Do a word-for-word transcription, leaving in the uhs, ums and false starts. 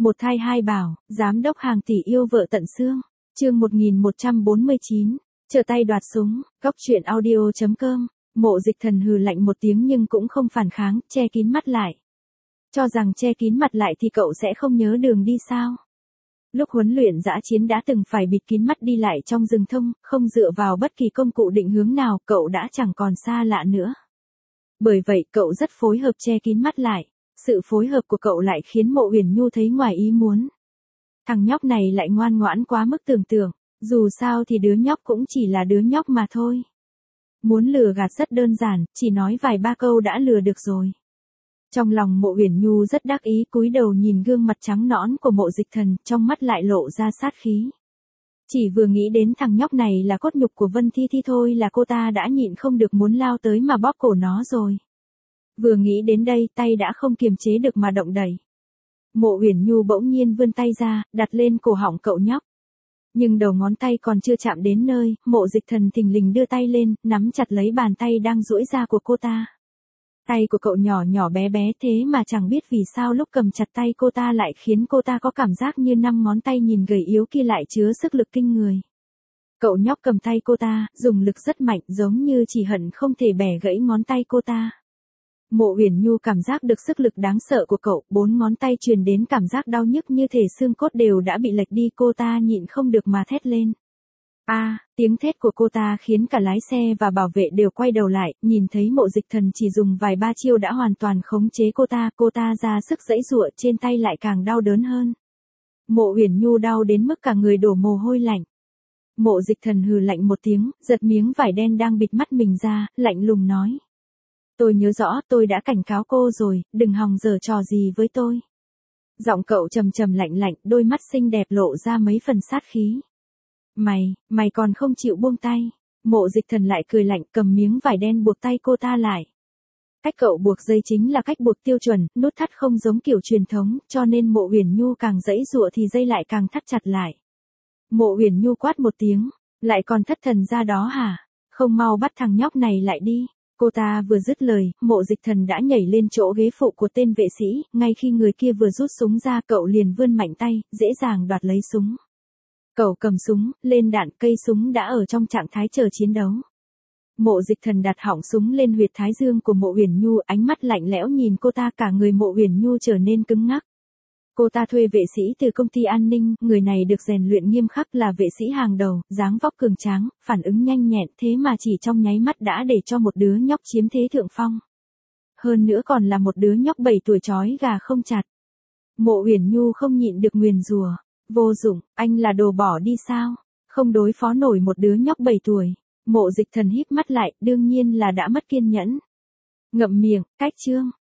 Một thai hai bảo, giám đốc hàng tỷ yêu vợ tận xương. Chương một nghìn một trăm bốn mươi chín, trở tay đoạt súng, góc truyện audio chấm com. Mộ Dịch Thần hừ lạnh một tiếng nhưng cũng không phản kháng, che kín mắt lại. Cho rằng che kín mặt lại thì cậu sẽ không nhớ đường đi sao? Lúc huấn luyện dã chiến đã từng phải bịt kín mắt đi lại trong rừng thông, không dựa vào bất kỳ công cụ định hướng nào, cậu đã chẳng còn xa lạ nữa. Bởi vậy cậu rất phối hợp che kín mắt lại. Sự phối hợp của cậu lại khiến Mộ Uyển Nhu thấy ngoài ý muốn. Thằng nhóc này lại ngoan ngoãn quá mức tưởng tượng, dù sao thì đứa nhóc cũng chỉ là đứa nhóc mà thôi. Muốn lừa gạt rất đơn giản, chỉ nói vài ba câu đã lừa được rồi. Trong lòng Mộ Uyển Nhu rất đắc ý, cúi đầu nhìn gương mặt trắng nõn của Mộ Dịch Thần, trong mắt lại lộ ra sát khí. Chỉ vừa nghĩ đến thằng nhóc này là cốt nhục của Vân Thi Thi thôi là cô ta đã nhịn không được muốn lao tới mà bóp cổ nó rồi. Vừa nghĩ đến đây, tay đã không kiềm chế được mà động đẩy. Mộ Uyển Nhu bỗng nhiên vươn tay ra, đặt lên cổ họng cậu nhóc. Nhưng đầu ngón tay còn chưa chạm đến nơi, Mộ Dịch Thần thình lình đưa tay lên, nắm chặt lấy bàn tay đang duỗi ra của cô ta. Tay của cậu nhỏ nhỏ bé bé thế mà chẳng biết vì sao lúc cầm chặt tay cô ta lại khiến cô ta có cảm giác như năm ngón tay nhìn gầy yếu kia lại chứa sức lực kinh người. Cậu nhóc cầm tay cô ta, dùng lực rất mạnh giống như chỉ hận không thể bẻ gãy ngón tay cô ta. Mộ Uyển Nhu cảm giác được sức lực đáng sợ của cậu, bốn ngón tay truyền đến cảm giác đau nhức như thể xương cốt đều đã bị lệch đi, cô ta nhịn không được mà thét lên. A, à, tiếng thét của cô ta khiến cả lái xe và bảo vệ đều quay đầu lại, nhìn thấy Mộ Dịch Thần chỉ dùng vài ba chiêu đã hoàn toàn khống chế cô ta, cô ta ra sức giãy giụa, trên tay lại càng đau đớn hơn. Mộ Uyển Nhu đau đến mức cả người đổ mồ hôi lạnh. Mộ Dịch Thần hừ lạnh một tiếng, giật miếng vải đen đang bịt mắt mình ra, lạnh lùng nói. Tôi nhớ rõ, tôi đã cảnh cáo cô rồi, đừng hòng giở trò gì với tôi. Giọng cậu trầm trầm lạnh lạnh, đôi mắt xinh đẹp lộ ra mấy phần sát khí. Mày, mày còn không chịu buông tay. Mộ Dịch Thần lại cười lạnh, cầm miếng vải đen buộc tay cô ta lại. Cách cậu buộc dây chính là cách buộc tiêu chuẩn, nút thắt không giống kiểu truyền thống, cho nên Mộ Uyển Nhu càng giãy giụa thì dây lại càng thắt chặt lại. Mộ Uyển Nhu quát một tiếng, lại còn thất thần ra đó hả? Không mau bắt thằng nhóc này lại đi. Cô ta vừa dứt lời, Mộ Dịch Thần đã nhảy lên chỗ ghế phụ của tên vệ sĩ, ngay khi người kia vừa rút súng ra cậu liền vươn mạnh tay, dễ dàng đoạt lấy súng. Cậu cầm súng, lên đạn, cây súng đã ở trong trạng thái chờ chiến đấu. Mộ Dịch Thần đặt họng súng lên huyệt thái dương của Mộ Uyển Nhu, ánh mắt lạnh lẽo nhìn cô ta, cả người Mộ Uyển Nhu trở nên cứng ngắc. Cô ta thuê vệ sĩ từ công ty an ninh, người này được rèn luyện nghiêm khắc, là vệ sĩ hàng đầu, dáng vóc cường tráng, phản ứng nhanh nhẹn, thế mà chỉ trong nháy mắt đã để cho một đứa nhóc chiếm thế thượng phong. Hơn nữa còn là một đứa nhóc bảy tuổi trói gà không chặt. Mộ Uyển Nhu không nhịn được nguyền rủa, vô dụng, anh là đồ bỏ đi sao? Không đối phó nổi một đứa nhóc bảy tuổi. Mộ Dịch Thần híp mắt lại, đương nhiên là đã mất kiên nhẫn. Ngậm miệng, cách chương.